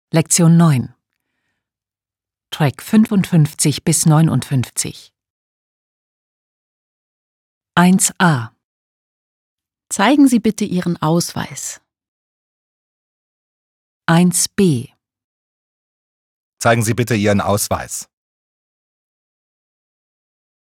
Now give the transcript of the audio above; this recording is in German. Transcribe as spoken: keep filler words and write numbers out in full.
Lektion neun. Track fünfundfünfzig bis neunundfünfzig. eins a. Zeigen Sie bitte Ihren Ausweis. eins b. Zeigen Sie bitte Ihren Ausweis.